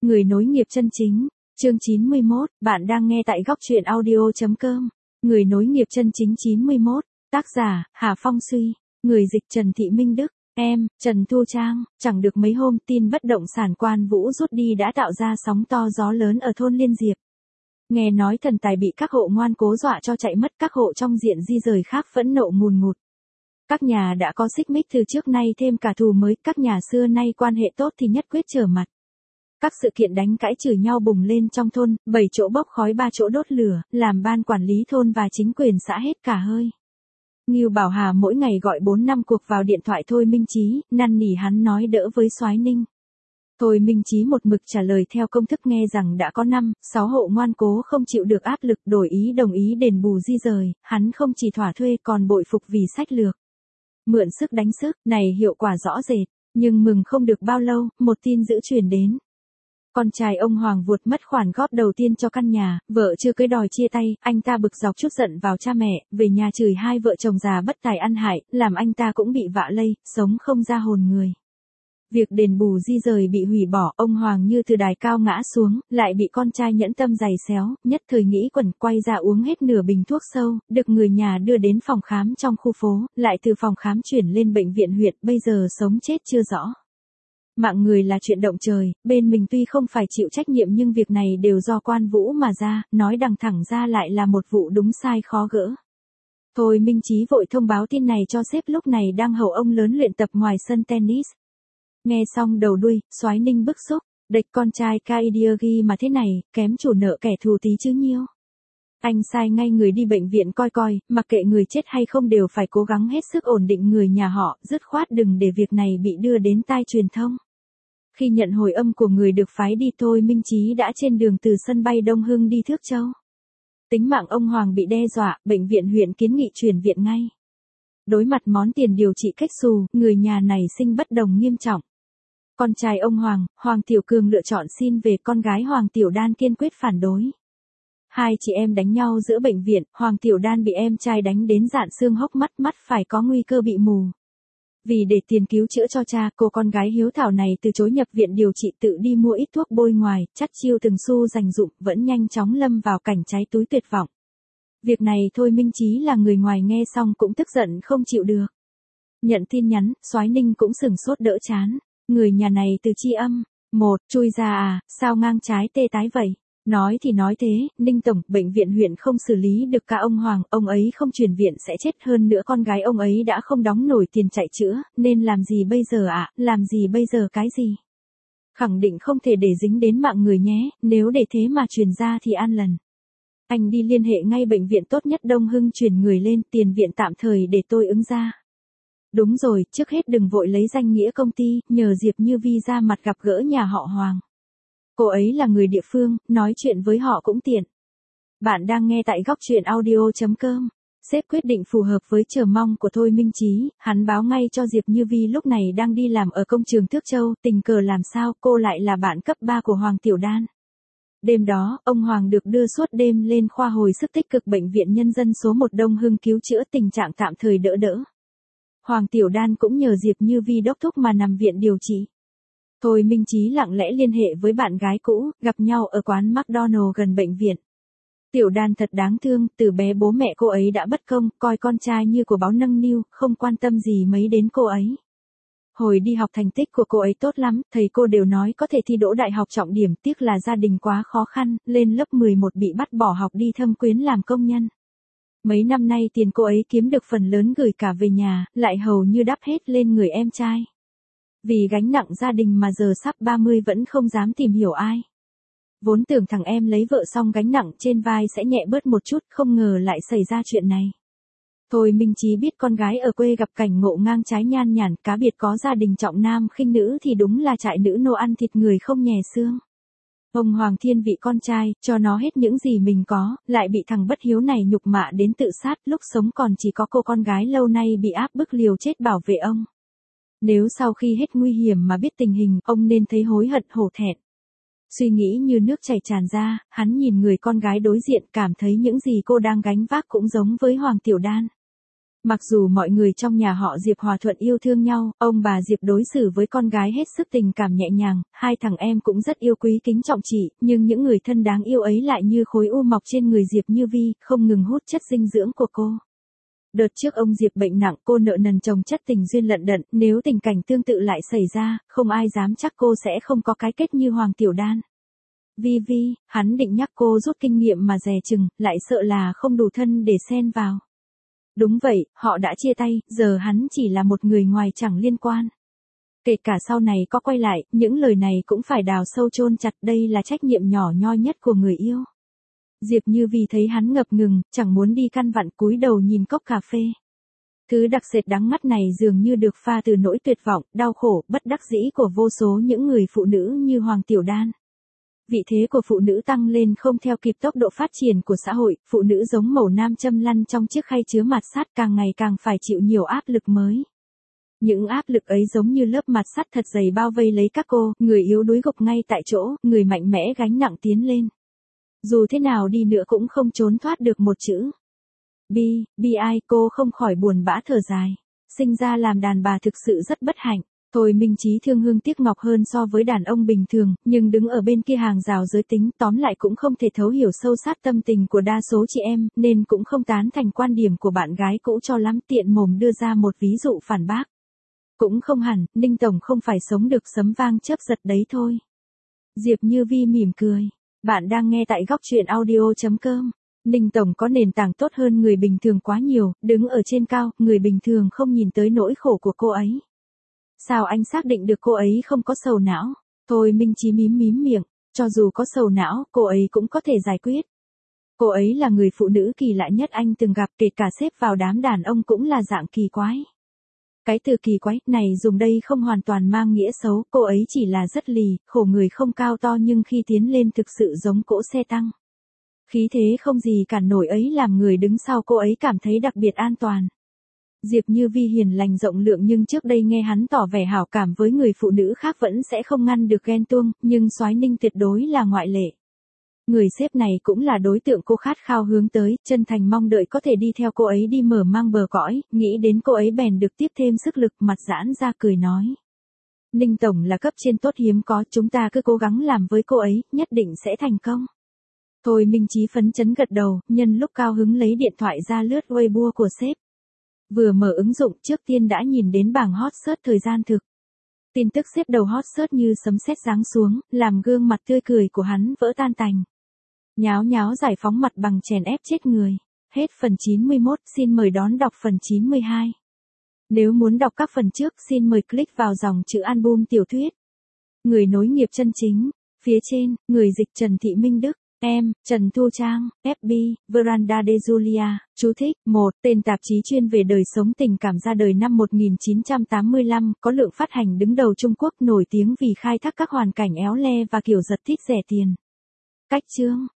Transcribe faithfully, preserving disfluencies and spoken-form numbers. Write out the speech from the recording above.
Người nối nghiệp chân chính, chương chín mươi mốt, bạn đang nghe tại góc truyện audio.com. Người nối nghiệp chân chính chín mươi mốt, tác giả, Hà Phong Suy, người dịch Trần Thị Minh Đức, em, Trần Thu Trang. Chẳng được mấy hôm tin bất động sản Quan Vũ rút đi đã tạo ra sóng to gió lớn ở thôn Liên Diệp. Nghe nói thần tài bị các hộ ngoan cố dọa cho chạy mất, các hộ trong diện di rời khác phẫn nộ ngùn ngụt. Các nhà đã có xích mích từ trước nay thêm cả thù mới, các nhà xưa nay quan hệ tốt thì nhất quyết trở mặt. Các sự kiện đánh cãi chửi nhau bùng lên trong thôn, bảy chỗ bốc khói ba chỗ đốt lửa, làm ban quản lý thôn và chính quyền xã hết cả hơi. Ngưu Bảo Hà mỗi ngày gọi bốn năm cuộc vào điện thoại Thôi Minh Chí, năn nỉ hắn nói đỡ với Soái Ninh. Thôi Minh Chí một mực trả lời theo công thức, nghe rằng đã có năm, sáu hộ ngoan cố không chịu được áp lực đổi ý đồng ý đền bù di rời, hắn không chỉ thỏa thuê còn bội phục vì sách lược. Mượn sức đánh sức, này hiệu quả rõ rệt, nhưng mừng không được bao lâu, một tin dữ truyền đến. Con trai ông Hoàng vuột mất khoản góp đầu tiên cho căn nhà, vợ chưa cưới đòi chia tay, anh ta bực dọc trút giận vào cha mẹ, về nhà chửi hai vợ chồng già bất tài ăn hại, làm anh ta cũng bị vạ lây, sống không ra hồn người. Việc đền bù di rời bị hủy bỏ, ông Hoàng như từ đài cao ngã xuống, lại bị con trai nhẫn tâm giày xéo, nhất thời nghĩ quẩn, quay ra uống hết nửa bình thuốc sâu, được người nhà đưa đến phòng khám trong khu phố, lại từ phòng khám chuyển lên bệnh viện huyện, bây giờ sống chết chưa rõ. Mạng người là chuyện động trời, bên mình tuy không phải chịu trách nhiệm nhưng việc này đều do Quan Vũ mà ra, nói đằng thẳng ra lại là một vụ đúng sai khó gỡ. Thôi Minh Chí vội thông báo tin này cho sếp lúc này đang hầu ông lớn luyện tập ngoài sân tennis. Nghe xong đầu đuôi, Soái Ninh bức xúc, địch con trai Kaidiagi mà thế này, kém chủ nợ kẻ thù tí chứ nhiêu. Anh sai ngay người đi bệnh viện coi coi, mặc kệ người chết hay không đều phải cố gắng hết sức ổn định người nhà họ, dứt khoát đừng để việc này bị đưa đến tai truyền thông. Khi nhận hồi âm của người được phái đi, Thôi Minh Chí đã trên đường từ sân bay Đông Hưng đi Thước Châu. Tính mạng ông Hoàng bị đe dọa, bệnh viện huyện kiến nghị chuyển viện ngay. Đối mặt món tiền điều trị cách xù, người nhà này sinh bất đồng nghiêm trọng. Con trai ông Hoàng, Hoàng Tiểu Cường lựa chọn xin về, con gái Hoàng Tiểu Đan kiên quyết phản đối. Hai chị em đánh nhau giữa bệnh viện, Hoàng Tiểu Đan bị em trai đánh đến rạn xương hốc mắt, mắt phải có nguy cơ bị mù. Vì để tiền cứu chữa cho cha, cô con gái hiếu thảo này từ chối nhập viện điều trị, tự đi mua ít thuốc bôi ngoài, chắt chiêu từng xu dành dụm, vẫn nhanh chóng lâm vào cảnh cháy túi tuyệt vọng. Việc này Thôi Minh Chí là người ngoài nghe xong cũng tức giận không chịu được. Nhận tin nhắn, Soái Ninh cũng sửng sốt đỡ chán. Người nhà này từ chi âm. Một, chui ra à, sao ngang trái tê tái vậy? Nói thì nói thế, Ninh Tổng, bệnh viện huyện không xử lý được cả ông Hoàng, ông ấy không chuyển viện sẽ chết, hơn nữa con gái ông ấy đã không đóng nổi tiền chạy chữa, nên làm gì bây giờ ạ, à? Làm gì bây giờ cái gì? Khẳng định không thể để dính đến mạng người nhé, nếu để thế mà truyền ra thì an lần. Anh đi liên hệ ngay bệnh viện tốt nhất Đông Hưng chuyển người lên, tiền viện tạm thời để tôi ứng ra. Đúng rồi, trước hết đừng vội lấy danh nghĩa công ty, nhờ Diệp Như Vi ra mặt gặp gỡ nhà họ Hoàng. Cô ấy là người địa phương, nói chuyện với họ cũng tiện. Bạn đang nghe tại góc truyện audio.com. Sếp quyết định phù hợp với chờ mong của Thôi Minh Chí, hắn báo ngay cho Diệp Như Vi lúc này đang đi làm ở công trường Thước Châu, tình cờ làm sao cô lại là bạn cấp ba của Hoàng Tiểu Đan. Đêm đó, ông Hoàng được đưa suốt đêm lên khoa hồi sức tích cực bệnh viện nhân dân số một Đông Hưng cứu chữa, tình trạng tạm thời đỡ đỡ. Hoàng Tiểu Đan cũng nhờ Diệp Như Vi đốc thúc mà nằm viện điều trị. Thôi Minh Chí lặng lẽ liên hệ với bạn gái cũ, gặp nhau ở quán McDonald gần bệnh viện. Tiểu Đan thật đáng thương, từ bé bố mẹ cô ấy đã bất công, coi con trai như của báo nâng niu, không quan tâm gì mấy đến cô ấy. Hồi đi học thành tích của cô ấy tốt lắm, thầy cô đều nói có thể thi đỗ đại học trọng điểm, tiếc là gia đình quá khó khăn, lên lớp mười một bị bắt bỏ học đi Thâm Quyến làm công nhân. Mấy năm nay tiền cô ấy kiếm được phần lớn gửi cả về nhà, lại hầu như đắp hết lên người em trai. Vì gánh nặng gia đình mà giờ sắp ba mươi vẫn không dám tìm hiểu ai. Vốn tưởng thằng em lấy vợ xong gánh nặng trên vai sẽ nhẹ bớt một chút, không ngờ lại xảy ra chuyện này. Thôi Minh Chí biết con gái ở quê gặp cảnh ngộ ngang trái nhan nhản, cá biệt có gia đình trọng nam khinh nữ thì đúng là trại nữ nô ăn thịt người không nhè xương. Ông Hoàng thiên vị con trai, cho nó hết những gì mình có, lại bị thằng bất hiếu này nhục mạ đến tự sát, lúc sống còn chỉ có cô con gái lâu nay bị áp bức liều chết bảo vệ ông. Nếu sau khi hết nguy hiểm mà biết tình hình, ông nên thấy hối hận hổ thẹn. Suy nghĩ như nước chảy tràn ra, hắn nhìn người con gái đối diện, cảm thấy những gì cô đang gánh vác cũng giống với Hoàng Tiểu Đan. Mặc dù mọi người trong nhà họ Diệp hòa thuận yêu thương nhau, ông bà Diệp đối xử với con gái hết sức tình cảm nhẹ nhàng, hai thằng em cũng rất yêu quý kính trọng chị, nhưng những người thân đáng yêu ấy lại như khối u mọc trên người Diệp Như Vi, không ngừng hút chất dinh dưỡng của cô. Đợt trước ông Diệp bệnh nặng, cô nợ nần chồng chất tình duyên lận đận, nếu tình cảnh tương tự lại xảy ra, không ai dám chắc cô sẽ không có cái kết như Hoàng Tiểu Đan. Vi Vi, hắn định nhắc cô rút kinh nghiệm mà dè chừng, lại sợ là không đủ thân để xen vào. Đúng vậy, họ đã chia tay, giờ hắn chỉ là một người ngoài chẳng liên quan. Kể cả sau này có quay lại, những lời này cũng phải đào sâu chôn chặt, đây là trách nhiệm nhỏ nhoi nhất của người yêu. Diệp Như Vi thấy hắn ngập ngừng, chẳng muốn đi căn vặn, cúi đầu nhìn cốc cà phê. Thứ đặc sệt đắng ngắt này dường như được pha từ nỗi tuyệt vọng, đau khổ, bất đắc dĩ của vô số những người phụ nữ như Hoàng Tiểu Đan. Vị thế của phụ nữ tăng lên không theo kịp tốc độ phát triển của xã hội, phụ nữ giống mẩu nam châm lăn trong chiếc khay chứa mạt sắt càng ngày càng phải chịu nhiều áp lực mới. Những áp lực ấy giống như lớp mạt sắt thật dày bao vây lấy các cô, người yếu đuối gục ngay tại chỗ, người mạnh mẽ gánh nặng tiến lên. Dù thế nào đi nữa cũng không trốn thoát được một chữ. Bi, bi ai, cô không khỏi buồn bã thở dài. Sinh ra làm đàn bà thực sự rất bất hạnh. Thôi Minh Chí thương hương tiếc ngọc hơn so với đàn ông bình thường, nhưng đứng ở bên kia hàng rào giới tính, tóm lại cũng không thể thấu hiểu sâu sát tâm tình của đa số chị em, nên cũng không tán thành quan điểm của bạn gái cũ cho lắm, tiện mồm đưa ra một ví dụ phản bác. Cũng không hẳn, Ninh Tổng không phải sống được sấm vang chớp giật đấy thôi. Diệp Như Vi mỉm cười. Bạn đang nghe tại góc truyện audio chấm com. Ninh Tổng có nền tảng tốt hơn người bình thường quá nhiều, đứng ở trên cao, người bình thường không nhìn tới nỗi khổ của cô ấy. Sao anh xác định được cô ấy không có sầu não? Thôi Minh Chí mím mím miệng, cho dù có sầu não, cô ấy cũng có thể giải quyết. Cô ấy là người phụ nữ kỳ lạ nhất anh từng gặp, kể cả xếp vào đám đàn ông cũng là dạng kỳ quái. Cái từ kỳ quái này dùng đây không hoàn toàn mang nghĩa xấu, cô ấy chỉ là rất lì, khổ người không cao to nhưng khi tiến lên thực sự giống cỗ xe tăng. Khí thế không gì cản nổi ấy làm người đứng sau cô ấy cảm thấy đặc biệt an toàn. Diệp Như Vi hiền lành rộng lượng nhưng trước đây nghe hắn tỏ vẻ hảo cảm với người phụ nữ khác vẫn sẽ không ngăn được ghen tuông, nhưng Soái Ninh tuyệt đối là ngoại lệ. Người sếp này cũng là đối tượng cô khát khao hướng tới, chân thành mong đợi có thể đi theo cô ấy đi mở mang bờ cõi, nghĩ đến cô ấy bèn được tiếp thêm sức lực, mặt giãn ra cười nói. Ninh Tổng là cấp trên tốt hiếm có, chúng ta cứ cố gắng làm với cô ấy, nhất định sẽ thành công. Thôi Minh Chí phấn chấn gật đầu, nhân lúc cao hứng lấy điện thoại ra lướt Weibo của sếp. Vừa mở ứng dụng trước tiên đã nhìn đến bảng hot search thời gian thực. Tin tức xếp đầu hot search như sấm sét giáng xuống, làm gương mặt tươi cười của hắn vỡ tan tành. Nháo nháo giải phóng mặt bằng chèn ép chết người. Hết phần chín mươi mốt, xin mời đón đọc phần chín mươi hai. Nếu muốn đọc các phần trước xin mời click vào dòng chữ album tiểu thuyết. Người nối nghiệp chân chính. Phía trên, người dịch Trần Thị Minh Đức. Em, Trần Thu Trang, ép bê, Veranda de Julia, chú thích, một, tên tạp chí chuyên về đời sống tình cảm ra đời năm một nghìn chín trăm tám mươi lăm, có lượng phát hành đứng đầu Trung Quốc, nổi tiếng vì khai thác các hoàn cảnh éo le và kiểu giật tít rẻ tiền. Cách chương,